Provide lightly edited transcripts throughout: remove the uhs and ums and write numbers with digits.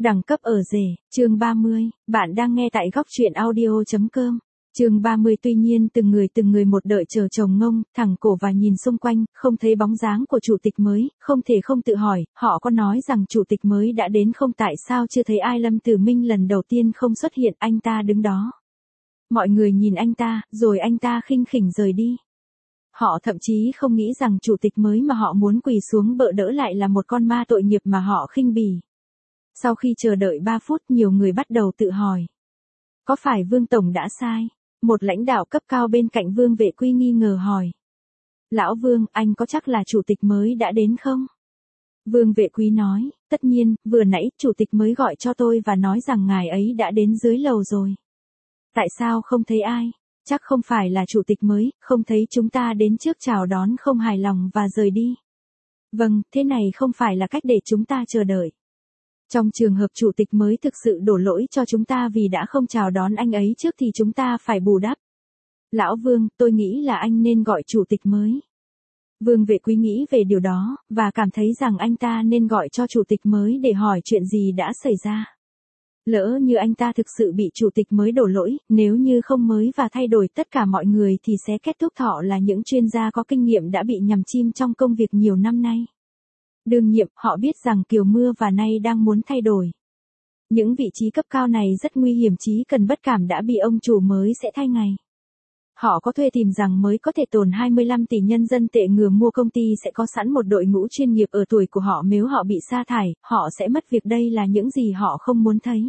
Đẳng cấp ở rể, chương 30, bạn đang nghe tại góc truyện audio.com. Chương 30 tuy nhiên từng người một đợi chờ chồng ngông, thẳng cổ và nhìn xung quanh, không thấy bóng dáng của chủ tịch mới, không thể không tự hỏi, họ có nói rằng chủ tịch mới đã đến không, tại sao chưa thấy ai. Lâm Tử Minh lần đầu tiên không xuất hiện, anh ta đứng đó. Mọi người nhìn anh ta, rồi anh ta khinh khỉnh rời đi. Họ thậm chí không nghĩ rằng chủ tịch mới mà họ muốn quỳ xuống bợ đỡ lại là một con ma tội nghiệp mà họ khinh bỉ. Sau khi chờ đợi 3 phút, nhiều người bắt đầu tự hỏi. Có phải Vương Tổng đã sai? Một lãnh đạo cấp cao bên cạnh Vương Vệ Quy nghi ngờ hỏi. Lão Vương, anh có chắc là chủ tịch mới đã đến không? Vương Vệ Quý nói, tất nhiên, vừa nãy chủ tịch mới gọi cho tôi và nói rằng ngài ấy đã đến dưới lầu rồi. Tại sao không thấy ai? Chắc không phải là chủ tịch mới, không thấy chúng ta đến trước chào đón không hài lòng và rời đi. Vâng, thế này không phải là cách để chúng ta chờ đợi. Trong trường hợp chủ tịch mới thực sự đổ lỗi cho chúng ta vì đã không chào đón anh ấy trước thì chúng ta phải bù đắp. Lão Vương, tôi nghĩ là anh nên gọi chủ tịch mới. Vương Vệ Quý nghĩ về điều đó, và cảm thấy rằng anh ta nên gọi cho chủ tịch mới để hỏi chuyện gì đã xảy ra. Lỡ như anh ta thực sự bị chủ tịch mới đổ lỗi, nếu như không mới và thay đổi tất cả mọi người thì sẽ kết thúc họ là những chuyên gia có kinh nghiệm đã bị nhầm chim trong công việc nhiều năm nay. Đương nhiệm, họ biết rằng Kiều Mưa và Nay đang muốn thay đổi. Những vị trí cấp cao này rất nguy hiểm, chí cần bất cảm đã bị ông chủ mới sẽ thay ngày. Họ có thuê tìm rằng mới có thể tồn 25 tỷ nhân dân tệ ngừa mua, công ty sẽ có sẵn một đội ngũ chuyên nghiệp ở tuổi của họ, nếu họ bị sa thải, họ sẽ mất việc, đây là những gì họ không muốn thấy.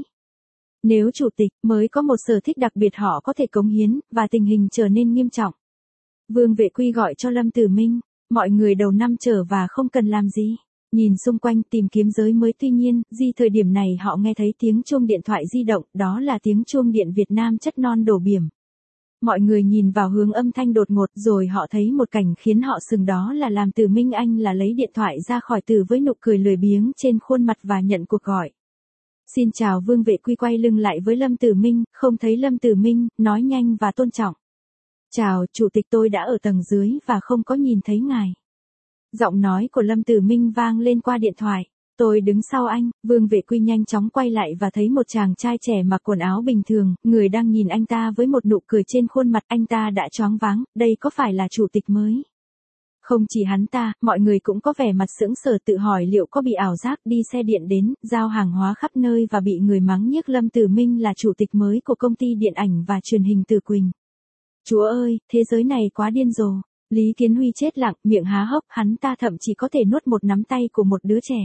Nếu chủ tịch mới có một sở thích đặc biệt họ có thể cống hiến, và tình hình trở nên nghiêm trọng. Vương Vệ Quy gọi cho Lâm Tử Minh. Mọi người đầu năm trở và không cần làm gì. Nhìn xung quanh tìm kiếm giới mới, tuy nhiên, thời điểm này họ nghe thấy tiếng chuông điện thoại di động, đó là tiếng chuông điện Việt Nam chất non đổ biển. Mọi người nhìn vào hướng âm thanh đột ngột, rồi họ thấy một cảnh khiến họ sừng, đó là Lâm Tử Minh. Anh là lấy điện thoại ra khỏi từ với nụ cười lười biếng trên khuôn mặt và nhận cuộc gọi. Xin chào. Vương Vệ Quy quay lưng lại với Lâm Tử Minh, không thấy Lâm Tử Minh, nói nhanh và tôn trọng. Chào, chủ tịch, tôi đã ở tầng dưới và không có nhìn thấy ngài. Giọng nói của Lâm Tử Minh vang lên qua điện thoại. Tôi đứng sau anh. Vương Vệ Quy nhanh chóng quay lại và thấy một chàng trai trẻ mặc quần áo bình thường, người đang nhìn anh ta với một nụ cười trên khuôn mặt. Anh ta đã choáng váng, đây có phải là chủ tịch mới? Không chỉ hắn ta, mọi người cũng có vẻ mặt sững sờ, tự hỏi liệu có bị ảo giác. Đi xe điện đến, giao hàng hóa khắp nơi và bị người mắng nhiếc. Lâm Tử Minh là chủ tịch mới của công ty điện ảnh và truyền hình Từ Quỳnh. Chúa ơi, thế giới này quá điên rồ. Lý Kiến Huy chết lặng, miệng há hốc, hắn ta thậm chí có thể nuốt một nắm tay của một đứa trẻ.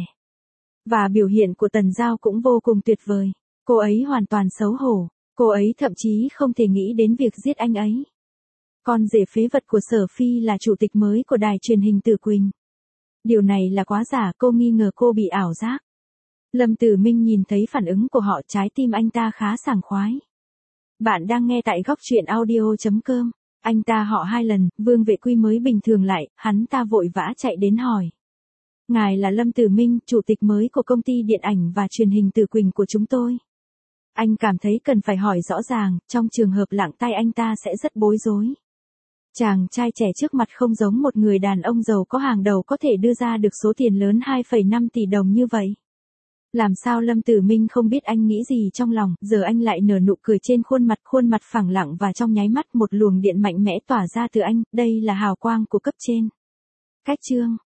Và biểu hiện của Tần Giao cũng vô cùng tuyệt vời. Cô ấy hoàn toàn xấu hổ. Cô ấy thậm chí không thể nghĩ đến việc giết anh ấy. Con rể phế vật của Sở Phi là chủ tịch mới của đài truyền hình Từ Quỳnh. Điều này là quá giả, cô nghi ngờ cô bị ảo giác. Lâm Tử Minh nhìn thấy phản ứng của họ, trái tim anh ta khá sảng khoái. Bạn đang nghe tại góc truyện audio.com. Anh ta họ 2 lần, Vương Vệ Quy mới bình thường lại, hắn ta vội vã chạy đến hỏi. Ngài là Lâm Tử Minh, chủ tịch mới của công ty điện ảnh và truyền hình Từ Quỳnh của chúng tôi. Anh cảm thấy cần phải hỏi rõ ràng, trong trường hợp lặng tay anh ta sẽ rất bối rối. Chàng trai trẻ trước mặt không giống một người đàn ông giàu có hàng đầu có thể đưa ra được số tiền lớn 2,5 tỷ đồng như vậy. Làm sao Lâm Tử Minh không biết anh nghĩ gì trong lòng, giờ anh lại nở nụ cười trên khuôn mặt phẳng lặng, và trong nháy mắt một luồng điện mạnh mẽ tỏa ra từ anh, đây là hào quang của cấp trên. Cách chương